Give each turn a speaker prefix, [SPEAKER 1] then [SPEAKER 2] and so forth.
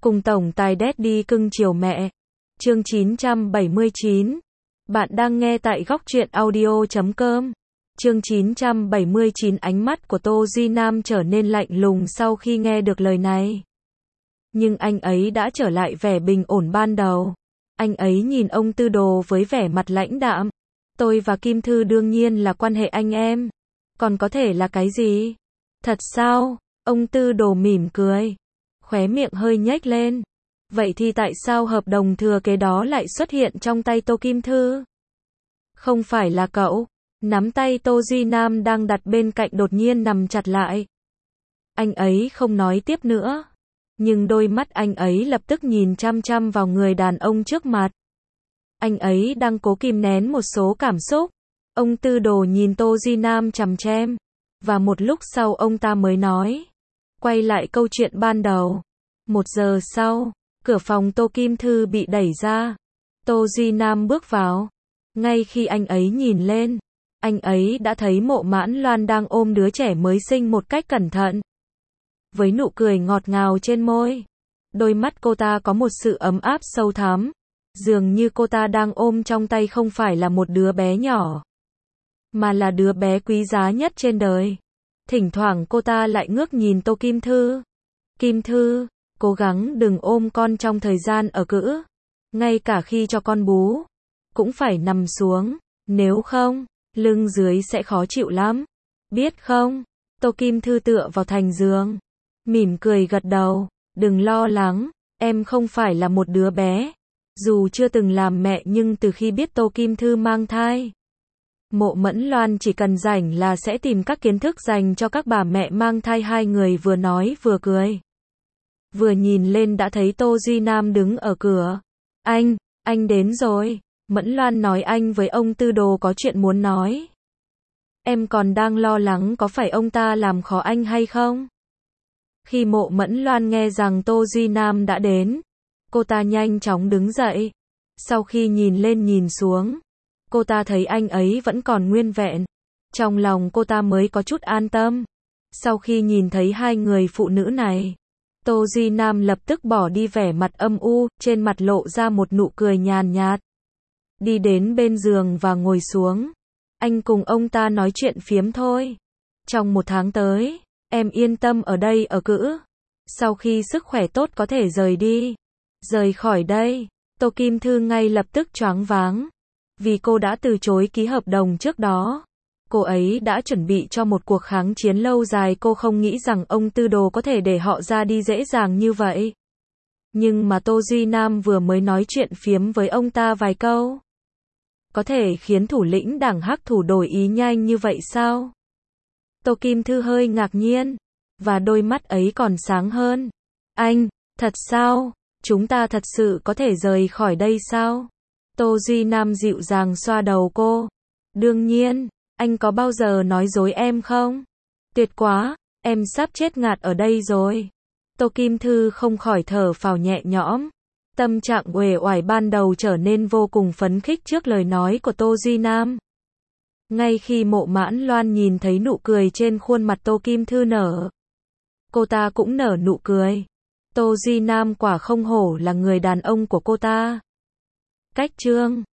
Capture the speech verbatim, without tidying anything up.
[SPEAKER 1] Cùng tổng tài Daddy cưng chiều mẹ. Chương chín trăm bảy mươi chín. Bạn đang nghe tại góc truyện audio chấm com. Chương chín trăm bảy mươi chín. Ánh mắt của Tô Duy Nam trở nên lạnh lùng sau khi nghe được lời này. Nhưng anh ấy đã trở lại vẻ bình ổn ban đầu. Anh ấy nhìn ông Tư Đồ với vẻ mặt lãnh đạm. Tôi và Kim Thư đương nhiên là quan hệ anh em. Còn có thể là cái gì? Thật sao? Ông Tư Đồ mỉm cười. Khóe miệng hơi nhếch lên. Vậy thì tại sao hợp đồng thừa kế đó lại xuất hiện trong tay Tô Kim Thư? Không phải là cậu. Nắm tay Tô Duy Nam đang đặt bên cạnh đột nhiên nằm chặt lại. Anh ấy không nói tiếp nữa. Nhưng đôi mắt anh ấy lập tức nhìn chăm chăm vào người đàn ông trước mặt. Anh ấy đang cố kìm nén một số cảm xúc. Ông Tư Đồ nhìn Tô Duy Nam chằm chằm. Và một lúc sau ông ta mới nói. Quay lại câu chuyện ban đầu. Một giờ sau, cửa phòng Tô Kim Thư bị đẩy ra. Tô Duy Nam bước vào. Ngay khi anh ấy nhìn lên, anh ấy đã thấy Mộ Mãn Loan đang ôm đứa trẻ mới sinh một cách cẩn thận. Với nụ cười ngọt ngào trên môi. Đôi mắt cô ta có một sự ấm áp sâu thẳm. Dường như cô ta đang ôm trong tay không phải là một đứa bé nhỏ, mà là đứa bé quý giá nhất trên đời. Thỉnh thoảng cô ta lại ngước nhìn Tô Kim Thư. Kim Thư, cố gắng đừng ôm con trong thời gian ở cữ. Ngay cả khi cho con bú, cũng phải nằm xuống. Nếu không, lưng dưới sẽ khó chịu lắm. Biết không? Tô Kim Thư tựa vào thành giường. Mỉm cười gật đầu. Đừng lo lắng, em không phải là một đứa bé. Dù chưa từng làm mẹ nhưng từ khi biết Tô Kim Thư mang thai, Mộ Mẫn Loan chỉ cần rảnh là sẽ tìm các kiến thức dành cho các bà mẹ mang thai. Hai người vừa nói vừa cười. Vừa nhìn lên đã thấy Tô Duy Nam đứng ở cửa. Anh, anh đến rồi. Mẫn Loan nói anh với ông Tư Đồ có chuyện muốn nói. Em còn đang lo lắng có phải ông ta làm khó anh hay không? Khi Mộ Mẫn Loan nghe rằng Tô Duy Nam đã đến, cô ta nhanh chóng đứng dậy. Sau khi nhìn lên nhìn xuống, cô ta thấy anh ấy vẫn còn nguyên vẹn. Trong lòng cô ta mới có chút an tâm. Sau khi nhìn thấy hai người phụ nữ này, Tô Duy Nam lập tức bỏ đi vẻ mặt âm u, trên mặt lộ ra một nụ cười nhàn nhạt. Đi đến bên giường và ngồi xuống. Anh cùng ông ta nói chuyện phiếm thôi. Trong một tháng tới, em yên tâm ở đây ở cữ. Sau khi sức khỏe tốt có thể rời đi. Rời khỏi đây, Tô Kim Thư ngay lập tức choáng váng. Vì cô đã từ chối ký hợp đồng trước đó. Cô ấy đã chuẩn bị cho một cuộc kháng chiến lâu dài. Cô không nghĩ rằng ông Tư Đồ có thể để họ ra đi dễ dàng như vậy. Nhưng mà Tô Duy Nam vừa mới nói chuyện phiếm với ông ta vài câu. Có thể khiến thủ lĩnh đảng Hắc Thủ đổi ý nhanh như vậy sao? Tô Kim Thư hơi ngạc nhiên. Và đôi mắt ấy còn sáng hơn. Anh, thật sao? Chúng ta thật sự có thể rời khỏi đây sao? Tô Duy Nam dịu dàng xoa đầu cô. Đương nhiên, anh có bao giờ nói dối em không? Tuyệt quá, em sắp chết ngạt ở đây rồi. Tô Kim Thư không khỏi thở phào nhẹ nhõm. Tâm trạng uể oải ban đầu trở nên vô cùng phấn khích trước lời nói của Tô Duy Nam. Ngay khi Mộ Mãn Loan nhìn thấy nụ cười trên khuôn mặt Tô Kim Thư nở, cô ta cũng nở nụ cười. Tô Duy Nam quả không hổ là người đàn ông của cô ta. Cách chương